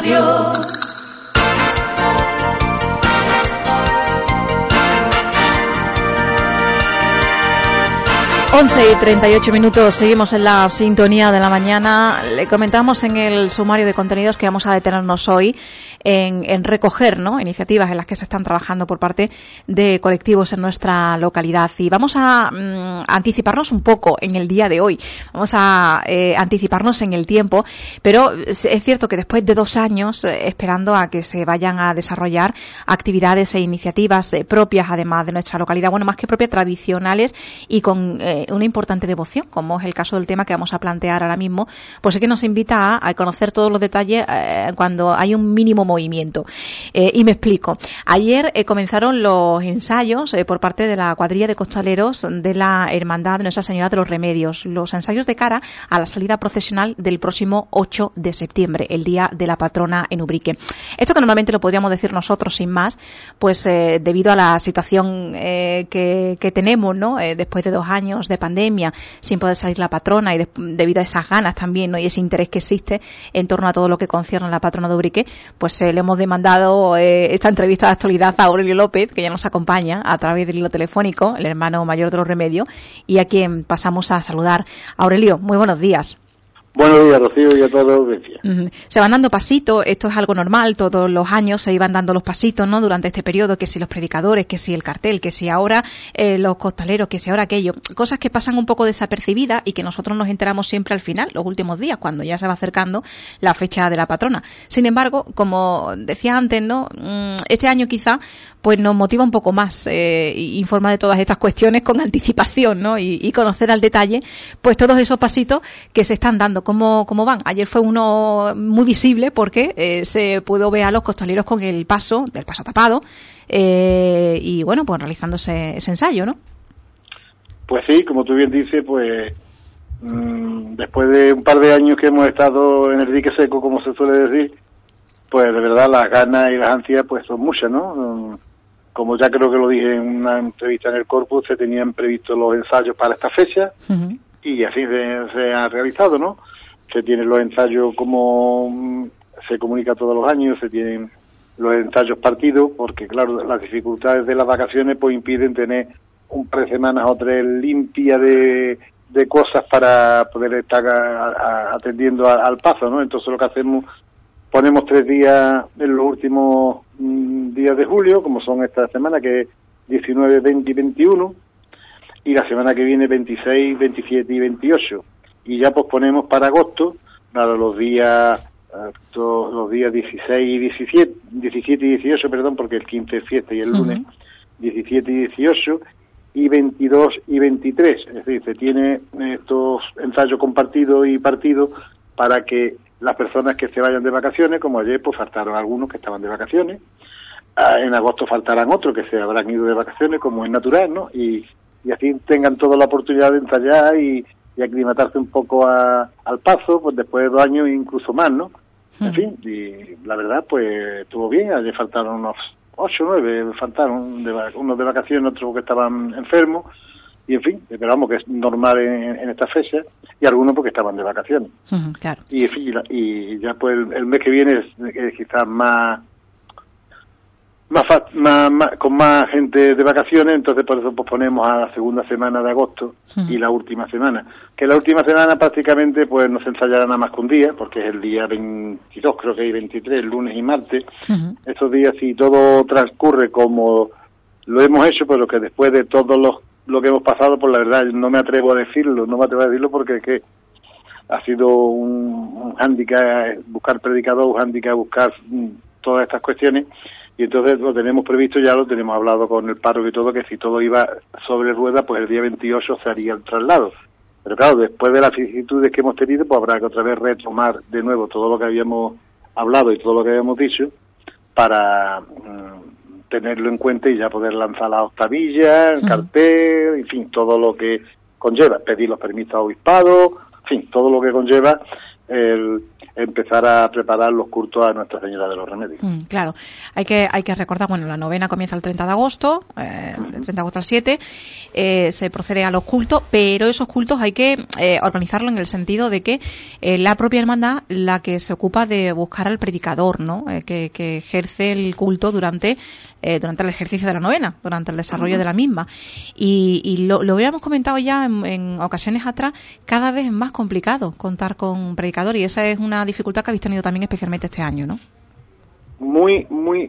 Radio. 11:38, seguimos en la sintonía de la mañana. Le comentamos en el sumario de contenidos que vamos a detenernos hoy en recoger, ¿no?, iniciativas en las que se están trabajando por parte de colectivos en nuestra localidad. Y vamos a anticiparnos un poco en el día de hoy. Vamos a anticiparnos en el tiempo, pero es cierto que después de 2 años esperando a que se vayan a desarrollar actividades e iniciativas propias, además de nuestra localidad, bueno, más que propias, tradicionales y con una importante devoción, como es el caso del tema que vamos a plantear ahora mismo, pues es que nos invita a conocer todos los detalles cuando hay un mínimo movimiento. Y me explico. Ayer comenzaron los ensayos por parte de la cuadrilla de costaleros de la Hermandad de Nuestra Señora de los Remedios, los ensayos de cara a la salida procesional del próximo 8 de septiembre, el día de la patrona en Ubrique. Esto que normalmente lo podríamos decir nosotros sin más, pues debido a la situación que tenemos, ¿no?, después de 2 años de pandemia, sin poder salir la patrona y debido a esas ganas también, ¿no?, y ese interés que existe en torno a todo lo que concierne a la patrona de Ubrique, pues le hemos demandado esta entrevista de actualidad a Aurelio López, que ya nos acompaña a través del hilo telefónico, el hermano mayor de los Remedios, y a quien pasamos a saludar. Aurelio, muy buenos días. Buenos días, Rocío, y a todos los vecinos. Se van dando pasitos, esto es algo normal, todos los años se iban dando los pasitos, ¿no?, durante este periodo, que si los predicadores, que si el cartel, que si ahora los costaleros, que si ahora aquello, cosas que pasan un poco desapercibidas y que nosotros nos enteramos siempre al final, los últimos días, cuando ya se va acercando la fecha de la patrona. Sin embargo, como decía antes, ¿no?, este año quizá pues nos motiva un poco más informar de todas estas cuestiones con anticipación, ¿no?, y conocer al detalle pues todos esos pasitos que se están dando, cómo van. Ayer fue uno muy visible porque se pudo ver a los costaleros con el paso tapado y bueno, pues realizando ese ensayo, ¿no? Pues sí, como tú bien dices, pues después de un par de años que hemos estado en el dique seco, como se suele decir, pues de verdad las ganas y las ansias pues son muchas, ¿no? Como ya creo que lo dije en una entrevista en el Corpus, se tenían previstos los ensayos para esta fecha y así se ha realizado, ¿no? Se tienen los ensayos como se comunica todos los años, se tienen los ensayos partidos, porque claro, las dificultades de las vacaciones pues impiden tener un par de semanas o 3 limpias de cosas para poder estar atendiendo al paso, ¿no? Entonces lo que hacemos, ponemos 3 días en los últimos días de julio, como son esta semana, que es 19, 20 y 21, y la semana que viene 26, 27 y 28. Y ya posponemos para agosto, para los días 16 y 17 y 18, perdón, porque el 15 es fiesta y el lunes 17 y 18, y 22 y 23. Es decir, se tiene estos ensayos compartidos y partidos para que las personas que se vayan de vacaciones, como ayer, pues faltaron algunos que estaban de vacaciones, en agosto faltarán otros que se habrán ido de vacaciones, como es natural, ¿no? Y así tengan toda la oportunidad de ensayar y aclimatarse un poco al paso, pues después de 2 años incluso más, ¿no? En fin, y la verdad, pues estuvo bien. Ayer faltaron unos 8 o 9, faltaron unos de vacaciones, otros que estaban enfermos, y en fin, pero vamos, que es normal en esta fecha, y algunos porque estaban de vacaciones. Claro. Y en fin, y ya pues el mes que viene es quizás con más gente de vacaciones, entonces por eso posponemos a la segunda semana de agosto y la última semana. Que la última semana prácticamente pues no se ensayará nada más que un día, porque es el día 22, creo que hay 23, lunes y martes. Estos días, si todo transcurre como lo hemos hecho, pues lo que después de todo lo que hemos pasado, pues la verdad no me atrevo a decirlo porque es que ha sido un hándicap buscar predicador, un hándicap buscar todas estas cuestiones. Y entonces lo tenemos previsto, ya lo tenemos hablado con el párroco y todo, que si todo iba sobre ruedas, pues el día 28 se haría el traslado. Pero claro, después de las vicisitudes que hemos tenido, pues habrá que otra vez retomar de nuevo todo lo que habíamos hablado y todo lo que habíamos dicho para tenerlo en cuenta y ya poder lanzar la octavilla, el cartel, en fin, todo lo que conlleva, pedir los permisos a obispado, en fin, todo lo que conlleva el empezar a preparar los cultos a Nuestra Señora de los Remedios. Claro, hay que recordar, bueno, la novena comienza el 30 de agosto, del 30 de agosto al 7, se procede a los cultos, pero esos cultos hay que organizarlo en el sentido de que la propia hermandad la que se ocupa de buscar al predicador, ¿no? Que ejerce el culto durante el ejercicio de la novena, durante el desarrollo de la misma. Y lo habíamos comentado ya en ocasiones atrás, cada vez es más complicado contar con un predicador, y esa es una dificultad que habéis tenido también especialmente este año, ¿no? Muy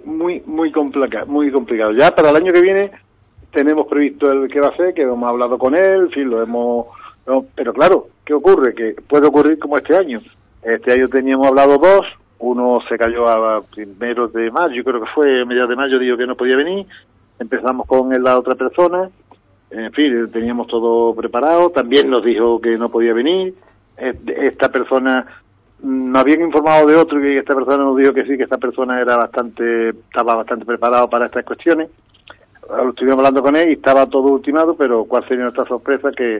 complicado. Ya para el año que viene tenemos previsto el que va a ser, que hemos hablado con él, en fin, pero claro, ¿qué ocurre? Que puede ocurrir como este año. Este año teníamos hablado 2, uno se cayó a primeros de mayo, creo que fue a mediados de mayo, dijo que no podía venir, empezamos con la otra persona, en fin, teníamos todo preparado, también nos dijo que no podía venir, esta persona, nos habían informado de otro y esta persona nos dijo que sí, que esta persona estaba bastante preparado para estas cuestiones. Estuvimos hablando con él y estaba todo ultimado, pero cuál sería nuestra sorpresa, que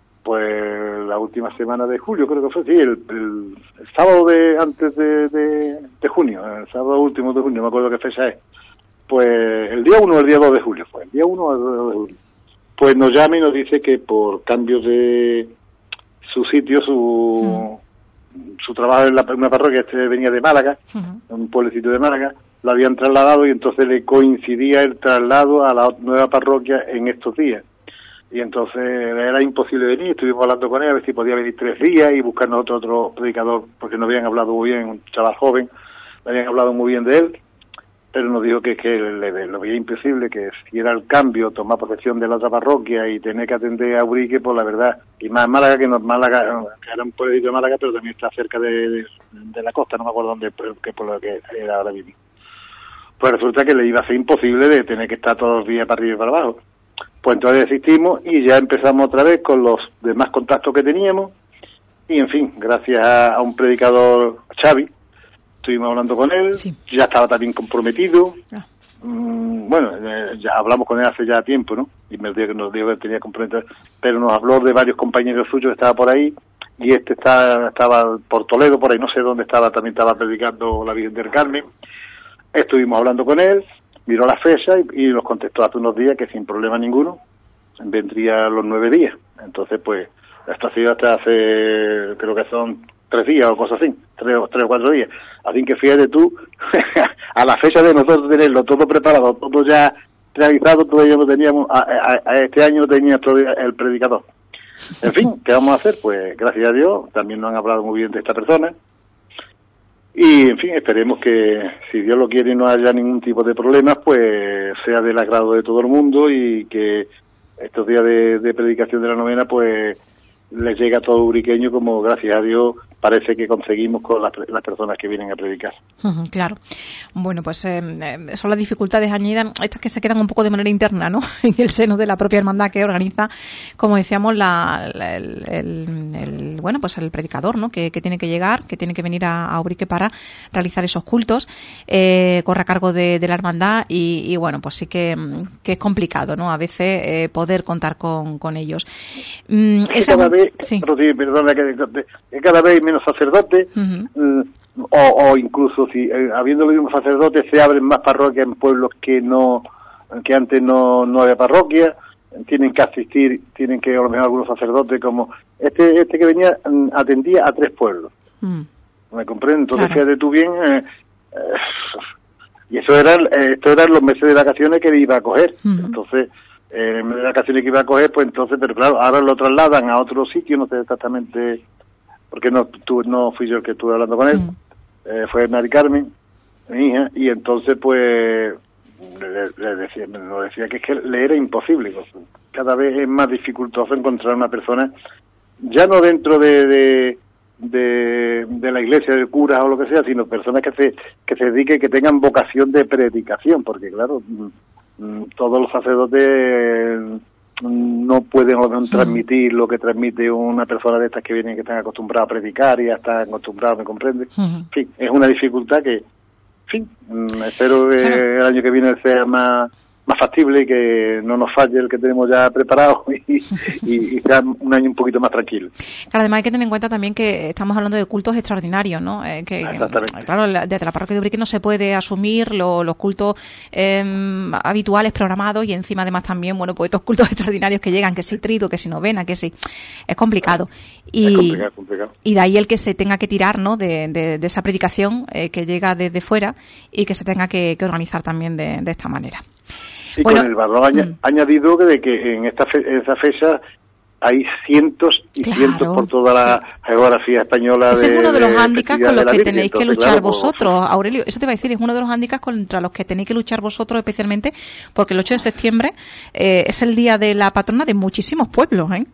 pues la última semana de julio, creo que fue, sí, el sábado antes de junio, el sábado último de junio, no me acuerdo qué fecha es, pues el día 1 o el día 2 de julio fue, el día 1 o el 2 de julio, pues nos llama y nos dice que por cambios de su sitio, su trabajo en una parroquia, venía de Málaga, un pueblecito de Málaga, lo habían trasladado y entonces le coincidía el traslado a la nueva parroquia en estos días. Y entonces era imposible venir, estuvimos hablando con él a ver si podía venir 3 días y buscarnos otro predicador, porque no habían hablado muy bien, un chaval joven, no habían hablado muy bien de él, pero nos dijo que lo veía imposible, que si era el cambio, tomar posesión de la otra parroquia y tener que atender a Urique, pues la verdad, y más Málaga, que era un pueblito de Málaga, pero también está cerca de la costa, no me acuerdo dónde, qué pueblo que era ahora mismo. Pues resulta que le iba a ser imposible de tener que estar todos los días para arriba y para abajo. Pues entonces desistimos y ya empezamos otra vez con los demás contactos que teníamos, y en fin, gracias a un predicador, Xavi, estuvimos hablando con él, sí. Ya estaba también comprometido, bueno, ya hablamos con él hace ya tiempo, ¿no? Y nos dijo que tenía comprometido, pero nos habló de varios compañeros suyos que estaban por ahí, y estaba por Toledo, por ahí, no sé dónde estaba, también estaba predicando la Virgen del Carmen. Estuvimos hablando con él, miró la fecha y nos contestó hace unos días que sin problema ninguno vendría los 9 días. Entonces, pues, esto ha sido hasta hace, creo que son 3 días o cosas así, 3 o 4 días. Así que fíjate tú, a la fecha de nosotros tenerlo todo preparado, todo ya realizado, todavía no teníamos, a este año no tenía todavía el predicador. En fin, ¿qué vamos a hacer? Pues, gracias a Dios, también nos han hablado muy bien de esta persona. Y, en fin, esperemos que, si Dios lo quiere y no haya ningún tipo de problemas, pues sea del agrado de todo el mundo y que estos días de predicación de la novena, pues les llegue a todo uriqueño, como gracias a Dios parece que conseguimos con las personas que vienen a predicar. Claro. Bueno, pues son las dificultades añadidas, estas que se quedan un poco de manera interna, ¿no? En el seno de la propia hermandad que organiza, como decíamos, bueno, pues el predicador, ¿no? Que tiene que llegar, que tiene que venir a Ubrique para realizar esos cultos, corre a cargo de la hermandad y bueno, pues sí que es complicado, ¿no? A veces poder contar con ellos. Cada vez, sí. Perdona, que cada vez menos sacerdotes, o incluso si habiendo los mismos sacerdotes se abren más parroquias en pueblos que antes no había parroquia, tienen que asistir, tienen que a lo mejor algunos sacerdotes como este que venía atendía a 3 pueblos. ¿Me comprendes? Entonces claro. Fíjate tú bien, y esto eran los meses de vacaciones que iba a coger. Entonces en el mes de vacaciones que iba a coger, pues entonces, pero claro, ahora lo trasladan a otro sitio, no sé exactamente, porque no fui yo el que estuve hablando con él, fue Mari Carmen, mi hija, y entonces pues le decía que es que le era imposible, cada vez es más dificultoso encontrar una persona, ya no dentro de la iglesia, de curas o lo que sea, sino personas que se dediquen, que tengan vocación de predicación, porque claro, todos los sacerdotes no pueden transmitir lo que transmite una persona de estas que vienen, que están acostumbrados a predicar y ya están acostumbrados, ¿me comprende? En fin, es una dificultad que, en fin, espero que el año que viene sea más más factible y que no nos falle el que tenemos ya preparado y sea un año un poquito más tranquilo. Claro, además hay que tener en cuenta también que estamos hablando de cultos extraordinarios, ¿no? Claro, desde la parroquia de Ubrique no se puede asumir los cultos habituales programados y encima además también, bueno, pues estos cultos extraordinarios que llegan, que si trido, que si novena, que si... Es complicado. Es complicado. Y de ahí el que se tenga que tirar, ¿no? De esa predicación que llega desde fuera y que se tenga que organizar también de esta manera. Y bueno, con el Barló añadido de que en esa fecha hay cientos y cientos por toda la geografía española. Ese es uno de los hándicaps con los que tenéis que luchar vosotros, Aurelio. Eso te iba a decir, es uno de los hándicaps contra los que tenéis que luchar vosotros especialmente, porque el 8 de septiembre es el día de la patrona de muchísimos pueblos, ¿eh?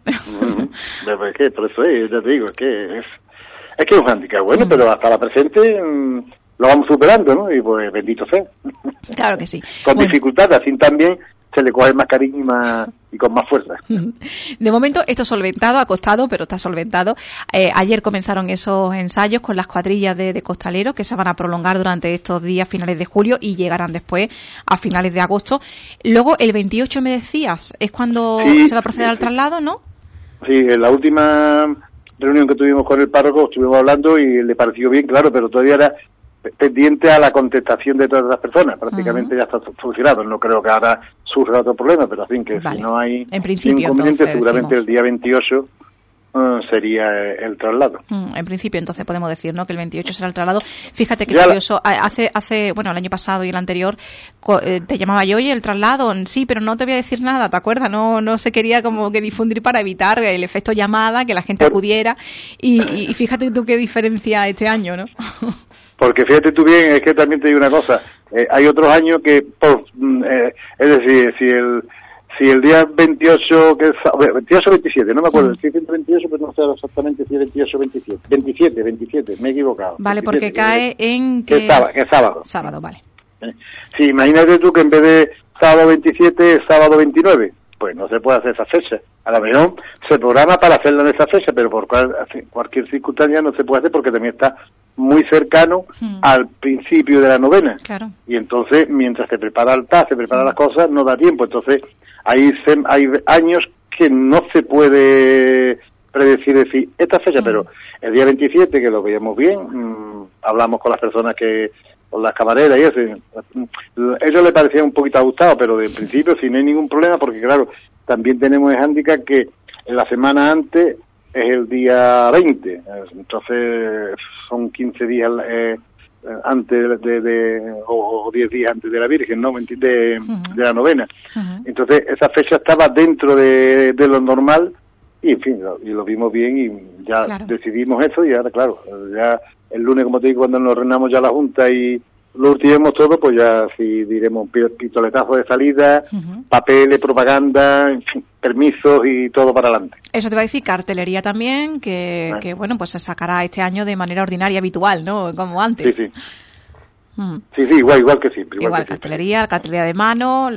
Es que por eso ya te digo, es que es un hándicap, bueno, pero hasta la presente lo vamos superando, ¿no? Y pues bendito sea. Claro que sí. Con dificultades, así también se le coge más cariño y con más fuerza. De momento esto solventado, ha costado, pero está solventado. Ayer comenzaron esos ensayos con las cuadrillas de costaleros que se van a prolongar durante estos días finales de julio y llegarán después a finales de agosto. Luego el 28 me decías, es cuando se va a proceder al traslado, ¿no? Sí, en la última reunión que tuvimos con el párroco estuvimos hablando y le pareció bien, claro, pero todavía era pendiente a la contestación de todas las personas. Prácticamente ya está solucionado. No creo que ahora surja otro problema, pero así que si no hay inconveniente, seguramente el día 28 sería el traslado. En principio, entonces podemos decir, ¿no?, que el 28 será el traslado. Fíjate que curioso, bueno, el año pasado y el anterior te llamaba yo, oye, el traslado, sí, pero no te voy a decir nada, ¿te acuerdas? No se quería como que difundir para evitar el efecto llamada, que la gente acudiera y fíjate tú qué diferencia este año, ¿no? Porque fíjate tú bien, es que también te digo una cosa, hay otros años que, es decir, si el día 28, que es 28 o 27, no me acuerdo, si es 28, pero no sé exactamente si es 28 o 27. 27, me he equivocado. Vale, 27, porque cae en que... Es sábado. Sábado, vale. Sí, imagínate tú que en vez de sábado 27 es sábado 29, pues no se puede hacer esa fecha. A lo mejor se programa para hacerla en esa fecha, pero por cualquier circunstancia no se puede hacer porque también está muy cercano al principio de la novena. Claro. Y entonces, mientras se prepara el altar, se preparan las cosas, no da tiempo. Entonces, hay años que no se puede decir esta fecha, pero el día 27, que lo veíamos bien, hablamos con las personas con las camareras y eso, ellos les parecía un poquito ajustado, pero de principio sí no hay ningún problema, porque claro, también tenemos el hándicap que en la semana antes es el día 20, entonces son 15 días antes o 10 días antes de la Virgen, ¿no? De la novena. Entonces esa fecha estaba dentro de lo normal y en fin, lo vimos bien y ya decidimos eso y ahora claro, ya el lunes, como te digo, cuando nos reunamos ya la Junta y lo ultimemos todo, pues ya sí diremos pistoletazo de salida, papeles, propaganda, en fin, permisos y todo para adelante. Eso te va a decir, cartelería también, que bueno, pues se sacará este año de manera ordinaria, habitual, ¿no? Como antes. Sí. Sí, igual que siempre. Igual cartelería, cartelería de mano,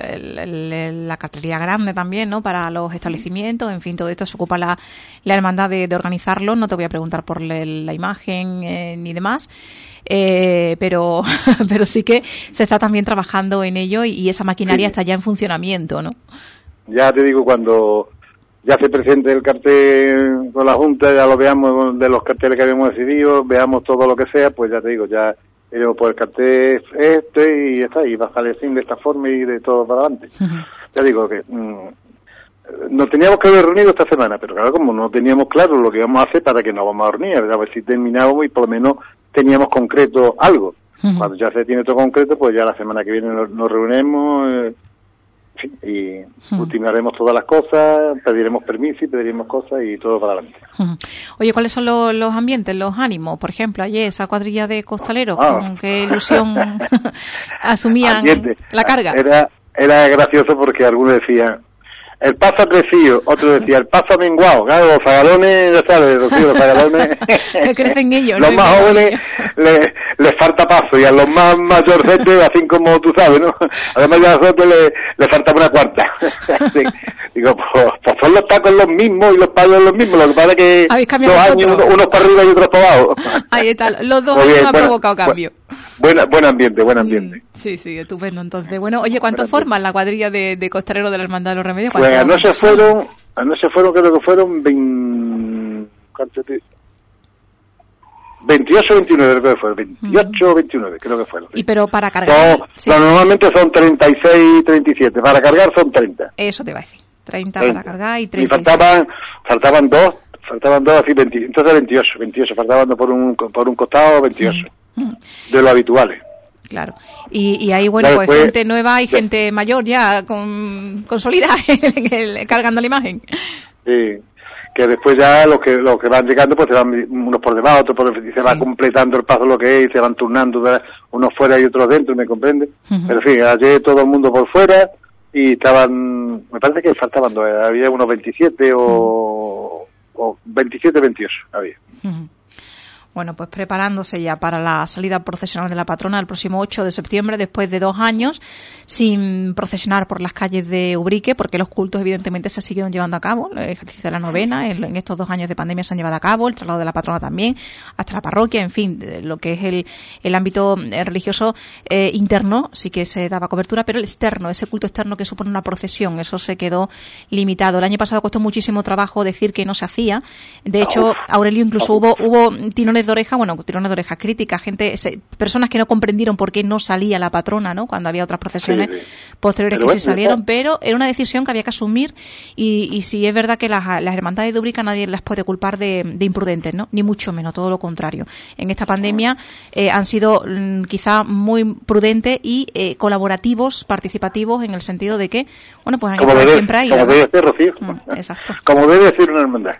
la cartelería grande también, ¿no? Para los establecimientos, en fin, todo esto se ocupa la hermandad de organizarlo. No te voy a preguntar por la imagen ni demás, pero sí que se está también trabajando en ello y esa maquinaria está ya en funcionamiento, ¿no? Ya te digo, cuando ya se presente el cartel con la Junta, ya lo veamos de los carteles que habíamos decidido, veamos todo lo que sea, pues ya te digo, ya por el cartel y ya está, y bajar el fin de esta forma y de todo para adelante. Ya digo que nos teníamos que haber reunido esta semana, pero claro, como no teníamos claro lo que íbamos a hacer, para que nos vamos a reunir, a ver si terminábamos y por lo menos teníamos concreto algo. Cuando ya se tiene todo concreto, pues ya la semana que viene nos reunimos y ultimaremos todas las cosas, pediremos permiso y pediremos cosas y todo para adelante. Oye, ¿cuáles son los ambientes, los ánimos? Por ejemplo, ayer esa cuadrilla de costaleros, ¿con qué ilusión asumían la carga? Era gracioso porque algunos decían el paso ha crecido, otro decía el paso ha menguado. Claro, los zagalones, ya sabes, los zagalones crecen ellos, los más jóvenes les falta paso y a los más mayorcetes, así como tú sabes, ¿no? Además ya a nosotros les falta una cuarta. Digo, pues son los tacos los mismos y los palos los mismos, lo que pasa es que 2 años, unos para arriba y otros para abajo. Ahí está, los 2 años han provocado cambio. Buen ambiente. Sí, estupendo. Entonces, bueno, oye, ¿cuántos forman la cuadrilla de costaleros de la Hermandad de los Remedios? Pues anoche fueron, creo que fueron 28 o 29, creo que fueron. 28 o 29, creo que fueron. ¿Y pero para cargar? Normalmente son 36 y 37. Para cargar son 30. Eso te iba a decir. 30 para cargar y 36. Y faltaban dos así, 20, entonces 28. Faltaban dos por un costado, 28. De lo habituales. Claro. Y ahí, bueno, pues gente nueva y gente mayor ya consolidada cargando la imagen. Sí. Que después ya los que van llegando pues se van unos por debajo, otros por debajo, y se va completando el paso lo que es, y se van turnando unos fuera y otros dentro, ¿me comprende? Pero en fin, ayer todo el mundo por fuera y estaban, me parece que faltaban dos, había unos 27 o 27, 28 había. Bueno, pues preparándose ya para la salida procesional de la patrona el próximo 8 de septiembre, después de 2 años sin procesionar por las calles de Ubrique, porque los cultos evidentemente se siguieron llevando a cabo, el ejercicio de la novena, en estos 2 años de pandemia se han llevado a cabo, el traslado de la patrona también, hasta la parroquia, en fin, lo que es el ámbito religioso interno, sí que se daba cobertura, pero el externo, ese culto externo que supone una procesión, eso se quedó limitado. El año pasado costó muchísimo trabajo decir que no se hacía, de hecho, Aurelio, incluso hubo tirones de oreja, críticas, personas que no comprendieron por qué no salía la patrona, ¿no? Cuando había otras procesiones posteriores que sí salieron, pero era una decisión que había que asumir y si es verdad que las hermandades de Ubrique nadie las puede culpar de imprudentes, ¿no? Ni mucho menos, todo lo contrario. En esta pandemia han sido quizá muy prudentes y colaborativos, participativos, en el sentido de que, bueno, pues han estado siempre ahí. Como debe ser, Rocío. Exacto. Como debe ser una hermandad.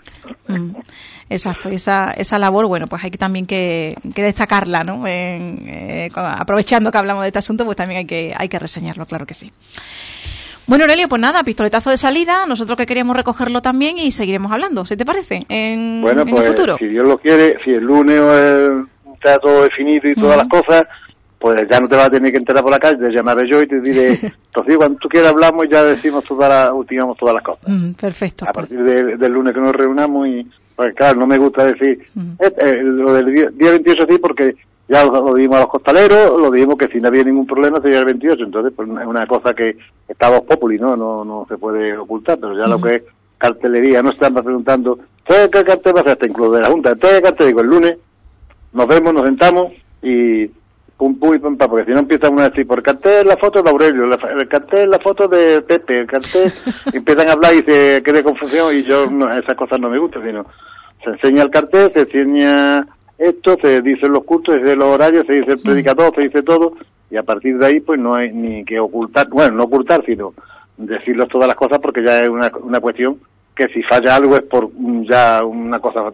Exacto, y esa labor, bueno, pues hay que también que destacarla, ¿no? Aprovechando que hablamos de este asunto, pues también hay que reseñarlo, claro que sí. Bueno, Aurelio, pues nada, pistoletazo de salida, nosotros que queríamos recogerlo también y seguiremos hablando, ¿se te parece? En el futuro. Si Dios lo quiere, si el lunes está todo definido y todas las cosas, pues ya no te vas a tener que enterar por la calle, te llamaré yo y te diré, Rocío, cuando tú quieras hablamos y ya decimos ultimamos todas las cosas. Perfecto. A partir del lunes que nos reunamos y, pues claro, no me gusta decir, lo del día 28 sí, porque ya lo dijimos a los costaleros, lo dijimos que si no había ningún problema sería el 28, entonces pues es una cosa que está vox populi, no se puede ocultar, pero ya lo que es cartelería, no están preguntando, ¿qué cartel va a hacer? Hasta incluso de la Junta, ¿qué cartel? Digo, el lunes nos vemos, nos sentamos y pum pum y pum pam, porque si no empiezan a decir, por el cartel la foto de Aurelio, el cartel la foto de Pepe, el cartel, empiezan a hablar y se crea confusión y yo esas cosas no me gustan, sino se enseña el cartel, se enseña esto, se dicen los cultos, se dicen los horarios, se dice el predicador, se dice todo, y a partir de ahí pues no hay ni que ocultar, bueno, no ocultar, sino decirles todas las cosas, porque ya es una cuestión que si falla algo es por ya una cosa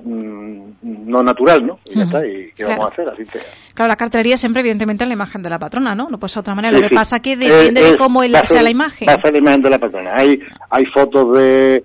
no natural, ¿no? Y ya está, y ¿qué vamos a hacer? Así que... Claro, la cartelería siempre evidentemente es la imagen de la patrona, ¿no? No puede ser de otra manera. Lo que pasa es que depende de cómo sea la imagen. Va a ser la imagen de la patrona. Hay fotos de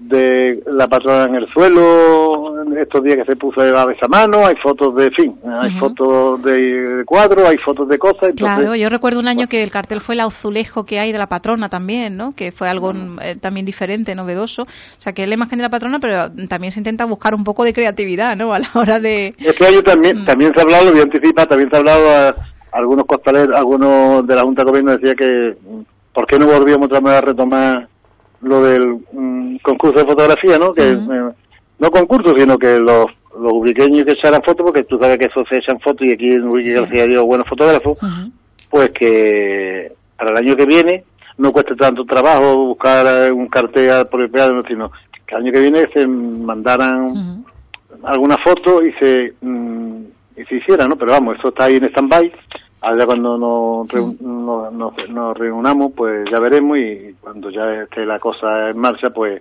la patrona en el suelo, estos días que se puso a besamano, hay fotos de hay fotos de cuadros, hay fotos de cosas. Entonces, claro, yo recuerdo un año que el cartel fue el azulejo que hay de la patrona también, ¿no? Que fue algo también diferente, novedoso. O sea, que es la imagen de la patrona, pero también se intenta buscar un poco de creatividad, ¿no? A la hora de... Este año también se ha hablado, lo voy a anticipar, también se ha hablado a algunos costaleros, algunos de la Junta de Gobierno decía que ¿por qué no volvíamos otra vez a retomar lo del concurso de fotografía, ¿no? Que no concurso, sino que los ubriqueños que echaran fotos, porque tú sabes que eso se echan fotos y aquí en Ubrique García dio buenos fotógrafos, pues que para el año que viene no cueste tanto trabajo buscar un cartel apropiado, sino que el año que viene se mandaran alguna foto y se hiciera, ¿no? Pero vamos, eso está ahí en stand-by. Allá cuando nos reunamos, pues ya veremos, y cuando ya esté la cosa en marcha, pues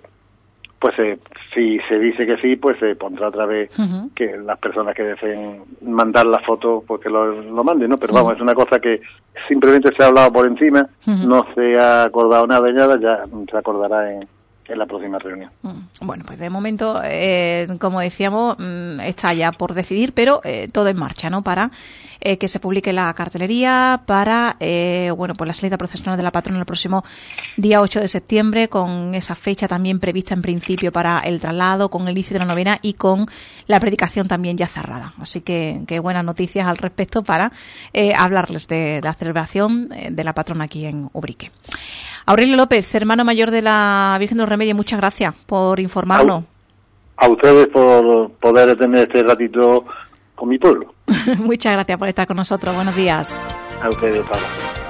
si se dice que sí, pues se pondrá otra vez que las personas que deseen mandar la foto, pues que lo manden, ¿no? Pero vamos, es una cosa que simplemente se ha hablado por encima, no se ha acordado nada de nada, ya se acordará en la próxima reunión. Bueno, pues de momento, como decíamos, está ya por decidir, pero todo en marcha, ¿no? Para que se publique la cartelería, para, pues la salida procesional de la patrona el próximo día 8 de septiembre, con esa fecha también prevista en principio para el traslado, con el inicio de la novena y con la predicación también ya cerrada. Así que buenas noticias al respecto para hablarles de la celebración de la patrona aquí en Ubrique. Aurelio López, hermano mayor de la Virgen de los Remedios, muchas gracias por informarnos. A ustedes por poder tener este ratito con mi pueblo. Muchas gracias por estar con nosotros. Buenos días. A ustedes, Pablo.